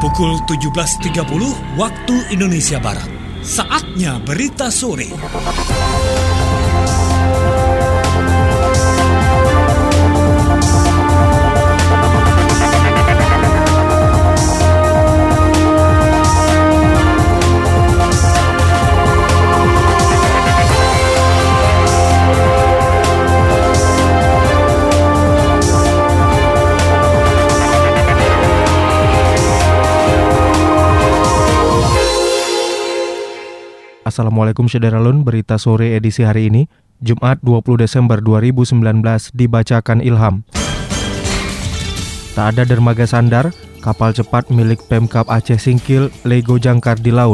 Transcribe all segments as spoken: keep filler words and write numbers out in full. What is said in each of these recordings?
Pukul tujuh belas tiga puluh waktu Indonesia Barat. Saatnya berita sore. Assalamualaikum Syederalun, berita sore edisi hari ini, Jumat dua puluh Desember dua ribu sembilan belas, dibacakan Ilham. Tak ada dermaga sandar, kapal cepat milik Pemkab Aceh singkil, lego jangkar di laut.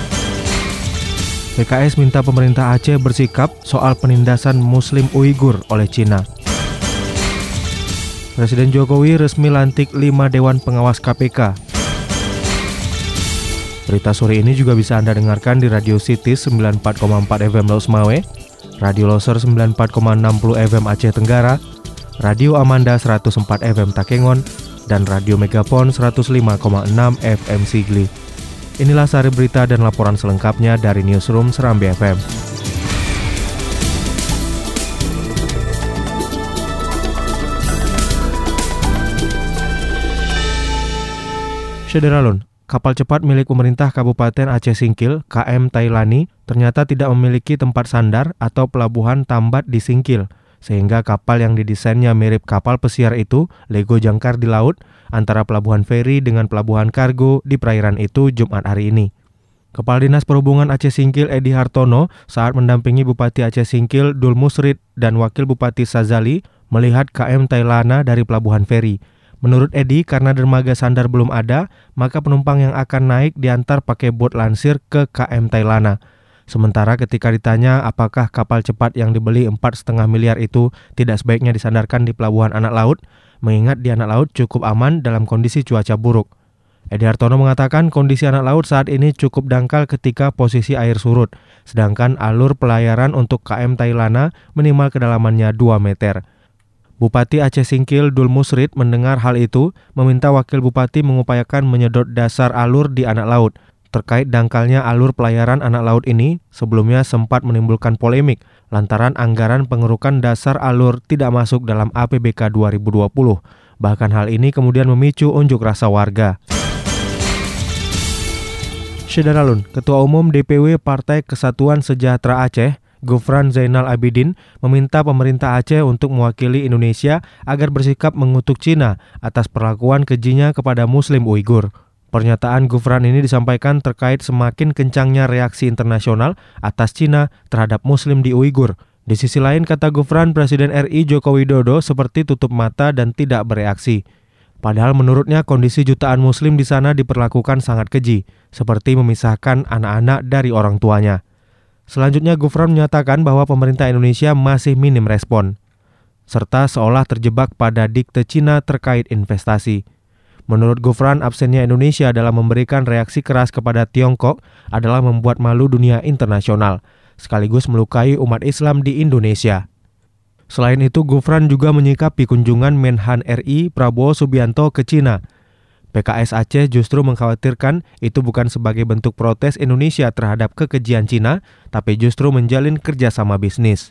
P K S minta pemerintah Aceh bersikap soal penindasan Muslim Uighur oleh Cina. Presiden Jokowi resmi lantik lima Dewan Pengawas K P K. Berita sore ini juga bisa Anda dengarkan di Radio Cities sembilan puluh empat koma empat F M Laos Mawe, Radio Loser sembilan puluh empat koma enam puluh F M Aceh Tenggara, Radio Amanda seratus empat F M Takengon, dan Radio Megapon seratus lima koma enam F M Sigli. Inilah sari berita dan laporan selengkapnya dari Newsroom Serambi F M. Syederalun, kapal cepat milik pemerintah Kabupaten Aceh Singkil, K M Tailani, ternyata tidak memiliki tempat sandar atau pelabuhan tambat di Singkil, sehingga kapal yang didesainnya mirip kapal pesiar itu lego jangkar di laut antara pelabuhan feri dengan pelabuhan kargo di perairan itu Jumat hari ini. Kepala Dinas Perhubungan Aceh Singkil Edi Hartono saat mendampingi Bupati Aceh Singkil Dul Musrid dan Wakil Bupati Sazali melihat K M Tailana dari pelabuhan feri. Menurut Edi, karena dermaga sandar belum ada, maka penumpang yang akan naik diantar pakai bot lansir ke K M Tailana. Sementara ketika ditanya apakah kapal cepat yang dibeli empat koma lima miliar itu tidak sebaiknya disandarkan di pelabuhan anak laut, mengingat di anak laut cukup aman dalam kondisi cuaca buruk. Edi Hartono mengatakan kondisi anak laut saat ini cukup dangkal ketika posisi air surut, sedangkan alur pelayaran untuk K M Tailana minimal kedalamannya dua meter. Bupati Aceh Singkil Dul Musrid mendengar hal itu, meminta Wakil Bupati mengupayakan menyedot dasar alur di anak laut. Terkait dangkalnya alur pelayaran anak laut ini, sebelumnya sempat menimbulkan polemik lantaran anggaran pengerukan dasar alur tidak masuk dalam A P B K dua ribu dua puluh. Bahkan hal ini kemudian memicu unjuk rasa warga. Syederalun, Ketua Umum D P W Partai Kesatuan Sejahtera Aceh, Gufran Zainal Abidin, meminta pemerintah Aceh untuk mewakili Indonesia agar bersikap mengutuk Cina atas perlakuan kejinya kepada Muslim Uighur. Pernyataan Gufran ini disampaikan terkait semakin kencangnya reaksi internasional atas Cina terhadap Muslim di Uighur. Di sisi lain, kata Gufran, Presiden R I Joko Widodo seperti tutup mata dan tidak bereaksi. Padahal menurutnya kondisi jutaan Muslim di sana diperlakukan sangat keji, seperti memisahkan anak-anak dari orang tuanya. Selanjutnya, Gufran menyatakan bahwa pemerintah Indonesia masih minim respon, serta seolah terjebak pada dikte Cina terkait investasi. Menurut Gufran, absennya Indonesia dalam memberikan reaksi keras kepada Tiongkok adalah membuat malu dunia internasional, sekaligus melukai umat Islam di Indonesia. Selain itu, Gufran juga menyikapi kunjungan Menhan R I Prabowo Subianto ke Cina. P K S Aceh justru mengkhawatirkan itu bukan sebagai bentuk protes Indonesia terhadap kekejian Cina, tapi justru menjalin kerjasama bisnis.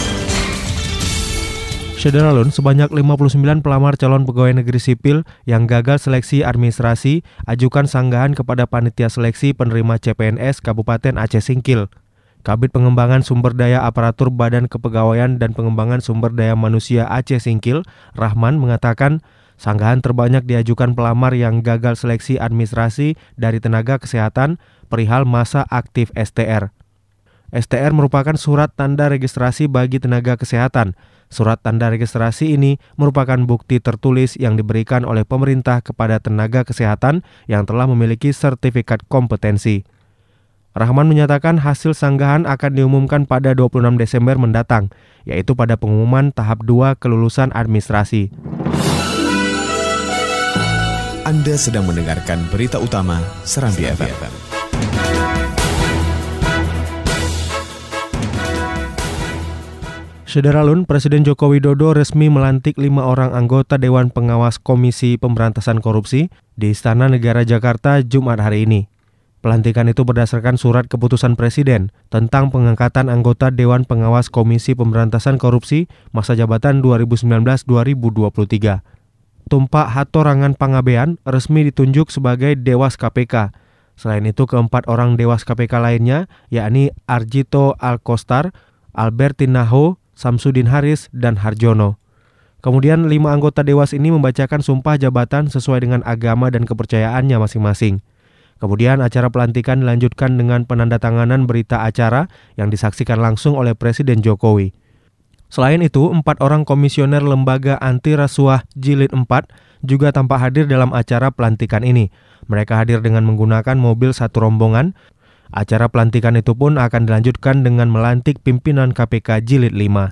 Syederalun, sebanyak lima puluh sembilan pelamar calon pegawai negeri sipil yang gagal seleksi administrasi ajukan sanggahan kepada Panitia Seleksi Penerima C P N S Kabupaten Aceh Singkil. Kabid Pengembangan Sumber Daya Aparatur Badan Kepegawaian dan Pengembangan Sumber Daya Manusia Aceh Singkil, Rahman, mengatakan sanggahan terbanyak diajukan pelamar yang gagal seleksi administrasi dari tenaga kesehatan perihal masa aktif S T R. S T R merupakan surat tanda registrasi bagi tenaga kesehatan. Surat tanda registrasi ini merupakan bukti tertulis yang diberikan oleh pemerintah kepada tenaga kesehatan yang telah memiliki sertifikat kompetensi. Rahman menyatakan hasil sanggahan akan diumumkan pada dua puluh enam Desember mendatang, yaitu pada pengumuman tahap dua kelulusan administrasi. Anda sedang mendengarkan berita utama Serambi F M. Sederalun, Presiden Joko Widodo resmi melantik lima orang anggota Dewan Pengawas Komisi Pemberantasan Korupsi di Istana Negara Jakarta Jumat hari ini. Pelantikan itu berdasarkan surat keputusan Presiden tentang pengangkatan anggota Dewan Pengawas Komisi Pemberantasan Korupsi masa jabatan dua ribu sembilan belas sampai dua ribu dua puluh tiga. Tumpak Hatorangan Pangabean resmi ditunjuk sebagai Dewas K P K. Selain itu, keempat orang Dewas K P K lainnya, yakni Arjito Alkostar, Albertin Naho, Samsudin Haris, dan Harjono. Kemudian lima anggota Dewas ini membacakan sumpah jabatan sesuai dengan agama dan kepercayaannya masing-masing. Kemudian acara pelantikan dilanjutkan dengan penandatanganan berita acara yang disaksikan langsung oleh Presiden Jokowi. Selain itu, empat orang komisioner Lembaga Anti Rasuah Jilid empat juga tampak hadir dalam acara pelantikan ini. Mereka hadir dengan menggunakan mobil satu rombongan. Acara pelantikan itu pun akan dilanjutkan dengan melantik pimpinan K P K Jilid lima.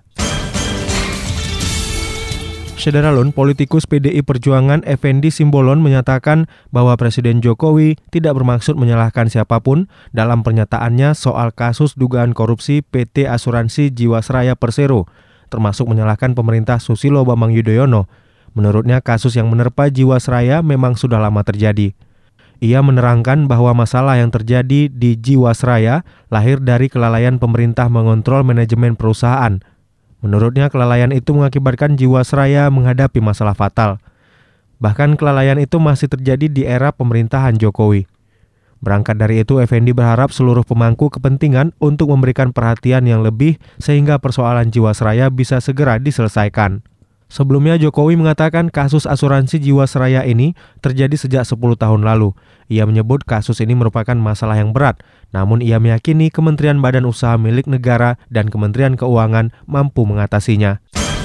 Sederalun, politikus P D I Perjuangan Effendi Simbolon menyatakan bahwa Presiden Jokowi tidak bermaksud menyalahkan siapapun dalam pernyataannya soal kasus dugaan korupsi P T Asuransi Jiwasraya Persero, termasuk menyalahkan pemerintah Susilo Bambang Yudhoyono. Menurutnya, kasus yang menerpa Jiwasraya memang sudah lama terjadi. Ia menerangkan bahwa masalah yang terjadi di Jiwasraya lahir dari kelalaian pemerintah mengontrol manajemen perusahaan. Menurutnya, kelalaian itu mengakibatkan Jiwasraya menghadapi masalah fatal. Bahkan kelalaian itu masih terjadi di era pemerintahan Jokowi. Berangkat dari itu, Effendi berharap seluruh pemangku kepentingan untuk memberikan perhatian yang lebih sehingga persoalan Jiwasraya bisa segera diselesaikan. Sebelumnya, Jokowi mengatakan kasus asuransi Jiwasraya ini terjadi sejak sepuluh tahun lalu. Ia menyebut kasus ini merupakan masalah yang berat, namun ia meyakini Kementerian Badan Usaha Milik Negara dan Kementerian Keuangan mampu mengatasinya.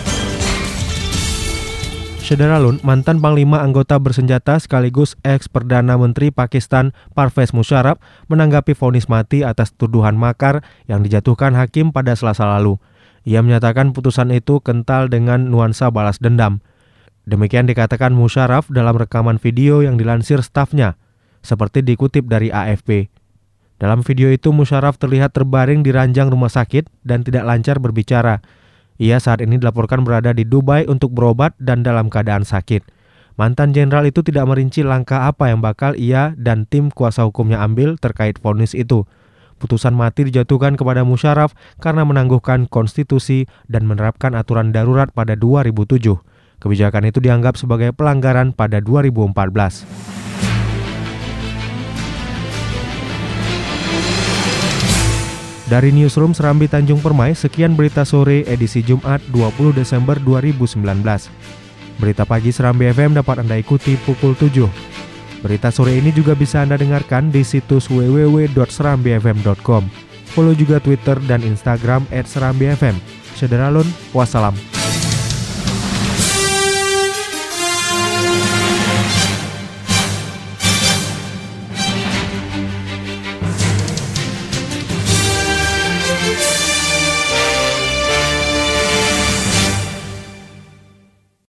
Sederalun, mantan Panglima Anggota Bersenjata sekaligus ex-Perdana Menteri Pakistan Parvez Musharraf menanggapi vonis mati atas tuduhan makar yang dijatuhkan hakim pada Selasa lalu. Ia menyatakan putusan itu kental dengan nuansa balas dendam. Demikian dikatakan Musharraf dalam rekaman video yang dilansir stafnya, seperti dikutip dari A F P. Dalam video itu Musharraf terlihat terbaring di ranjang rumah sakit dan tidak lancar berbicara. Ia saat ini dilaporkan berada di Dubai untuk berobat dan dalam keadaan sakit. Mantan jenderal itu tidak merinci langkah apa yang bakal ia dan tim kuasa hukumnya ambil terkait vonis itu. Putusan mati dijatuhkan kepada Musharraf karena menangguhkan konstitusi dan menerapkan aturan darurat pada dua ribu tujuh. Kebijakan itu dianggap sebagai pelanggaran pada dua ribu empat belas. Dari Newsroom Serambi Tanjung Permai, sekian berita sore edisi Jumat dua puluh Desember dua ribu sembilan belas. Berita pagi Serambi F M dapat Anda ikuti pukul tujuh. Berita sore ini juga bisa Anda dengarkan di situs w w w dot serambi f m dot com. Follow juga Twitter dan Instagram et serambi f m. Sederalun, wassalam.